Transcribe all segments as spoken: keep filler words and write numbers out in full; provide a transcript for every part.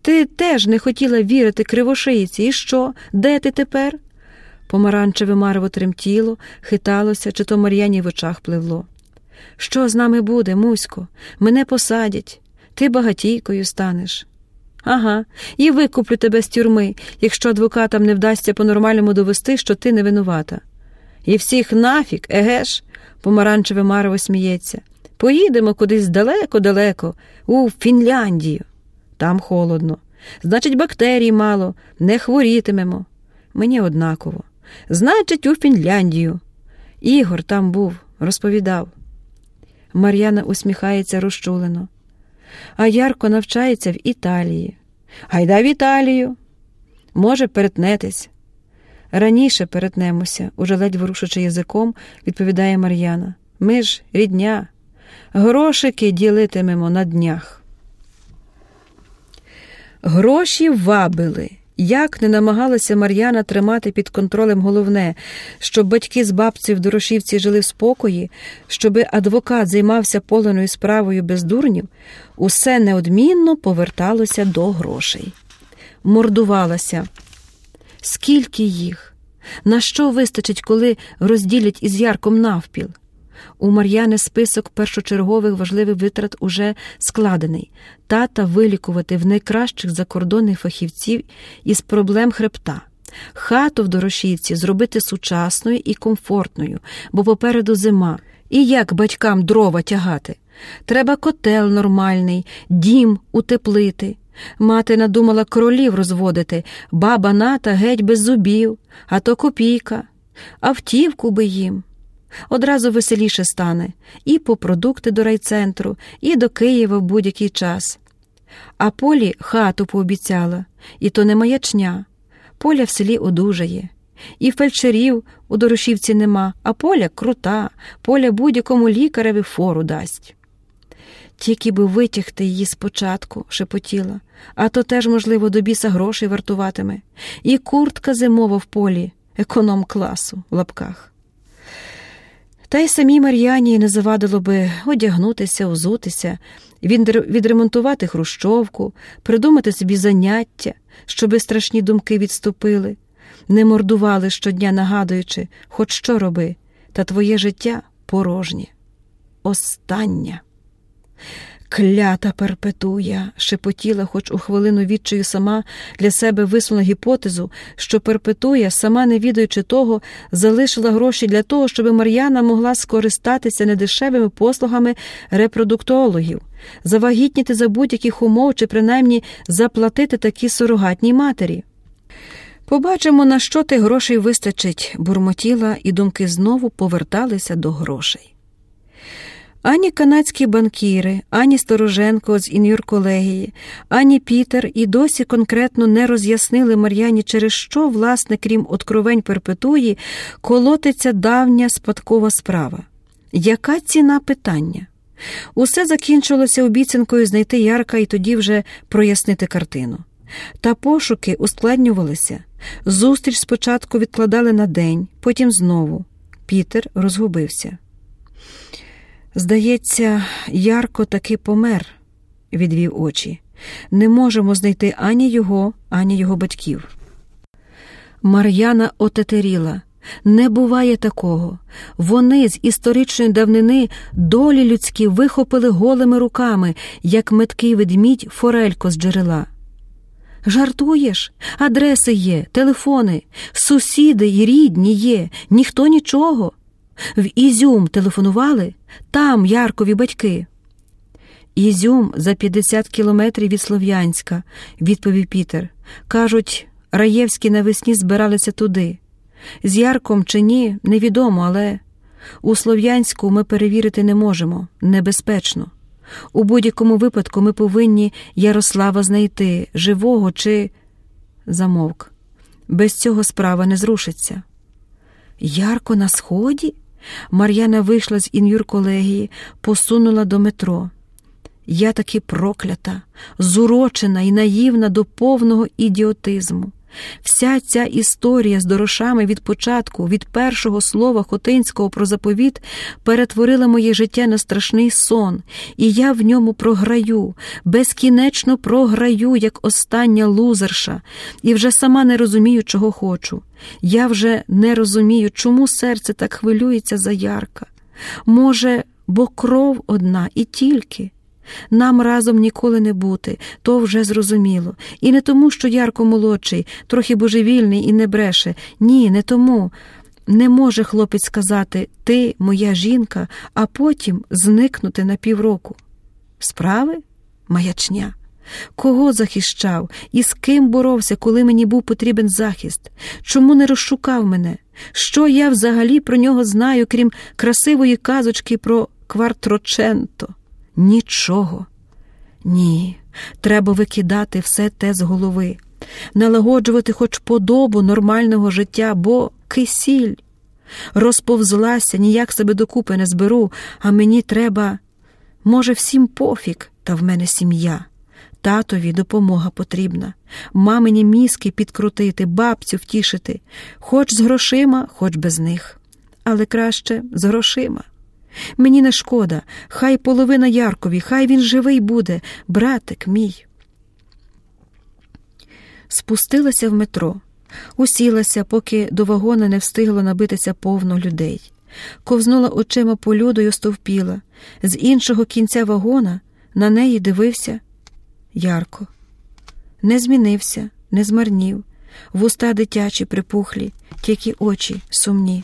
Ти теж не хотіла вірити кривошиїці. І що? Де ти тепер? Помаранчеве марево тремтіло, хиталося, чи то Мар'яні в очах пливло. Що з нами буде, Мусько? Мене посадять. Ти багатійкою станеш. Ага, і викуплю тебе з тюрми, якщо адвокатам не вдасться по-нормальному довести, що ти не винувата. І всіх нафік, еге ж? Помаранчеве марево сміється. Поїдемо кудись далеко-далеко, у Фінляндію. Там холодно. Значить, бактерій мало, не хворітимемо. Мені однаково. Значить, у Фінляндію. Ігор там був, розповідав. Мар'яна усміхається розчулено. А Ярко навчається в Італії. Гайда в Італію. Може, перетнетесь. Раніше перетнемося, уже ледь ворушучи язиком, відповідає Мар'яна. Ми ж рідня. Грошики ділитимемо на днях. Гроші вабили. Як не намагалася Мар'яна тримати під контролем головне, щоб батьки з бабцею в Дорошівці жили в спокої, щоби адвокат займався поленою справою без дурнів, усе неодмінно поверталося до грошей. Мордувалася. Скільки їх? На що вистачить, коли розділять із Ярком навпіл? У Мар'яни список першочергових важливих витрат уже складений. Тата вилікувати в найкращих закордонних фахівців із проблем хребта. Хату в Дорошівці зробити сучасною і комфортною, бо попереду зима. І як батькам дрова тягати? Треба котел нормальний, дім утеплити. Мати надумала кролів розводити, баба Ната геть без зубів, а то копійка. Автівку би їм. Одразу веселіше стане. І по продукти до райцентру, і до Києва в будь-який час. А Полі хату пообіцяла. І то не маячня. Поля в селі одужає. І фельдшерів у Дорошівці нема, а Поля крута. Поля будь-якому лікареві фору дасть. Тільки би витягти її спочатку, шепотіла. А то теж, можливо, до біса грошей вартуватиме. І куртка зимова в Полі, економ-класу, в лапках. Та й самій Мар'яні не завадило би одягнутися, узутися, відремонтувати хрущовку, придумати собі заняття, щоби страшні думки відступили, не мордували щодня, нагадуючи, хоч що роби, та твоє життя порожнє. Останнє. Клята Перпетуя, шепотіла, хоч у хвилину відчаю сама для себе висунула гіпотезу, що Перпетуя, сама не відаючи того, залишила гроші для того, щоб Мар'яна могла скористатися недешевими послугами репродуктологів, завагітніти за будь-яких умов чи принаймні заплатити такій сурогатній матері. Побачимо, на що тих грошей вистачить, бурмотіла, і думки знову поверталися до грошей. Ані канадські банкіри, ані Стороженко з ін'юрколегії, ані Пітер і досі конкретно не роз'яснили Мар'яні, через що, власне, крім откровень Перпетуї, колотиться давня спадкова справа. Яка ціна питання? Усе закінчилося обіцянкою знайти Ярка і тоді вже прояснити картину. Та пошуки ускладнювалися. Зустріч спочатку відкладали на день, потім знову. Пітер розгубився. «Здається, Ярко таки помер», – відвів очі. «Не можемо знайти ані його, ані його батьків». Мар'яна отетеріла. Не буває такого. Вони з історичної давнини долі людські вихопили голими руками, як меткий ведмідь форелько з джерела. «Жартуєш? Адреси є, телефони, сусіди й рідні є, ніхто нічого. В Ізюм телефонували? Там Яркові батьки». «Ізюм за п'ятдесят кілометрів від Слов'янська», – відповів Пітер. «Кажуть, Раєвські навесні збиралися туди. З Ярком чи ні, невідомо, але у Слов'янську ми перевірити не можемо, небезпечно. У будь-якому випадку ми повинні Ярослава знайти, живого чи…» Замовк. «Без цього справа не зрушиться». «Ярко на сході?» Мар'яна вийшла з ін'юрколегії, посунула до метро. «Я таки проклята, зурочена і наївна до повного ідіотизму. Вся ця історія з Дорошами від початку, від першого слова Хотинського про заповіт, перетворила моє життя на страшний сон, і я в ньому програю, безкінечно програю, як остання лузерша, і вже сама не розумію, чого хочу. Я вже не розумію, чому серце так хвилюється за Ярка. Може, бо кров одна і тільки. Нам разом ніколи не бути, то вже зрозуміло. І не тому, що Ярко молодший, трохи божевільний і не бреше. Ні, не тому. Не може хлопець сказати «ти моя жінка», а потім зникнути на півроку. Справи? Маячня. Кого захищав? І з ким боровся, коли мені був потрібен захист? Чому не розшукав мене? Що я взагалі про нього знаю, крім красивої казочки про Квартроченто? Нічого. Ні, треба викидати все те з голови. Налагоджувати хоч подобу нормального життя, бо кисіль. Розповзлася, ніяк себе докупи не зберу, а мені треба... Може, всім пофіг, та в мене сім'я. Татові допомога потрібна. Мамині мізки підкрутити, бабцю втішити. Хоч з грошима, хоч без них. Але краще з грошима. Мені не шкода, хай половина Яркові, хай він живий буде, братик мій. Спустилася в метро, усілася, поки до вагона не встигло набитися повно людей. Ковзнула очима по льоду й остовпіла. З іншого кінця вагона на неї дивився Ярко. Не змінився, не змарнів, вуста дитячі припухлі, тільки очі сумні.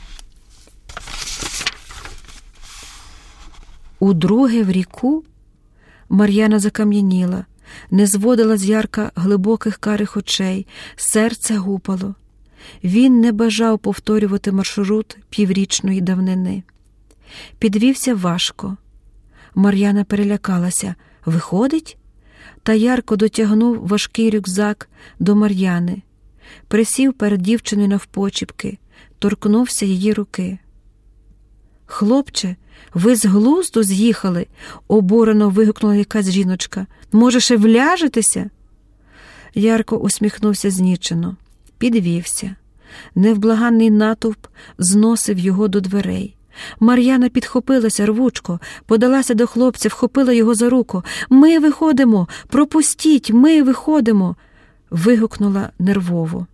Удруге в ріку? Мар'яна закам'яніла, не зводила з Ярка глибоких карих очей, серце гупало. Він не бажав повторювати маршрут піврічної давнини. Підвівся важко. Мар'яна перелякалася. Виходить? Та Ярко дотягнув важкий рюкзак до Мар'яни. Присів перед дівчиною навпочіпки, торкнувся її руки. «Хлопче, ви з глузду з'їхали?» – обурено вигукнула якась жіночка. «Може, ще вляжетеся?» Ярко усміхнувся знічено. Підвівся. Невблаганний натовп зносив його до дверей. Мар'яна підхопилася рвучко, подалася до хлопця, вхопила його за руку. «Ми виходимо! Пропустіть! Ми виходимо!» – вигукнула нервово.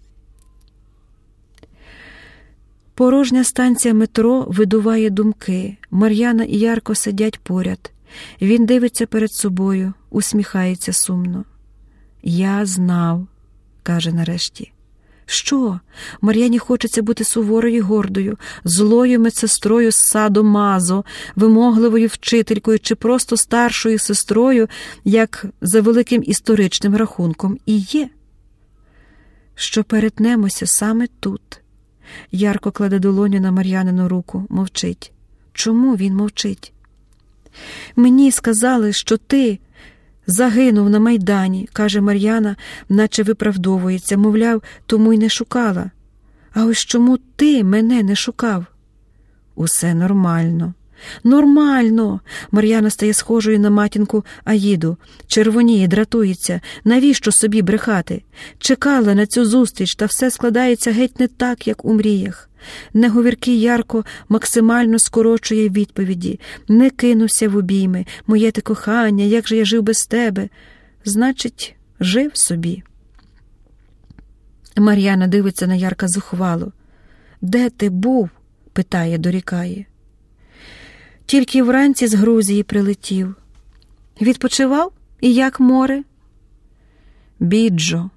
Порожня станція метро видуває думки. Мар'яна і Ярко сидять поряд. Він дивиться перед собою, усміхається сумно. «Я знав», – каже нарешті. «Що? Мар'яні хочеться бути суворою й гордою, злою медсестрою з саду Мазо, вимогливою вчителькою чи просто старшою сестрою, як за великим історичним рахунком і є. Що перетнемося саме тут». Ярко кладе долоню на Мар'янину руку, мовчить. Чому він мовчить? «Мені сказали, що ти загинув на Майдані», – каже Мар'яна, наче виправдовується, мовляв, тому й не шукала. «А ось чому ти мене не шукав?» «Усе нормально». «Нормально!» Мар'яна стає схожою на матінку Аїду. Червоніє, дратується. Навіщо собі брехати? Чекала на цю зустріч, та все складається геть не так, як у мріях. Неговіркий Ярко максимально скорочує відповіді. «Не кинувся в обійми. Моє ти кохання, як же я жив без тебе?» Значить, жив собі. Мар'яна дивиться на Ярка зухвало. «Де ти був?» – питає, дорікає. «Тільки вранці з Грузії прилетів». «Відпочивав? І як море?» «Біджо»,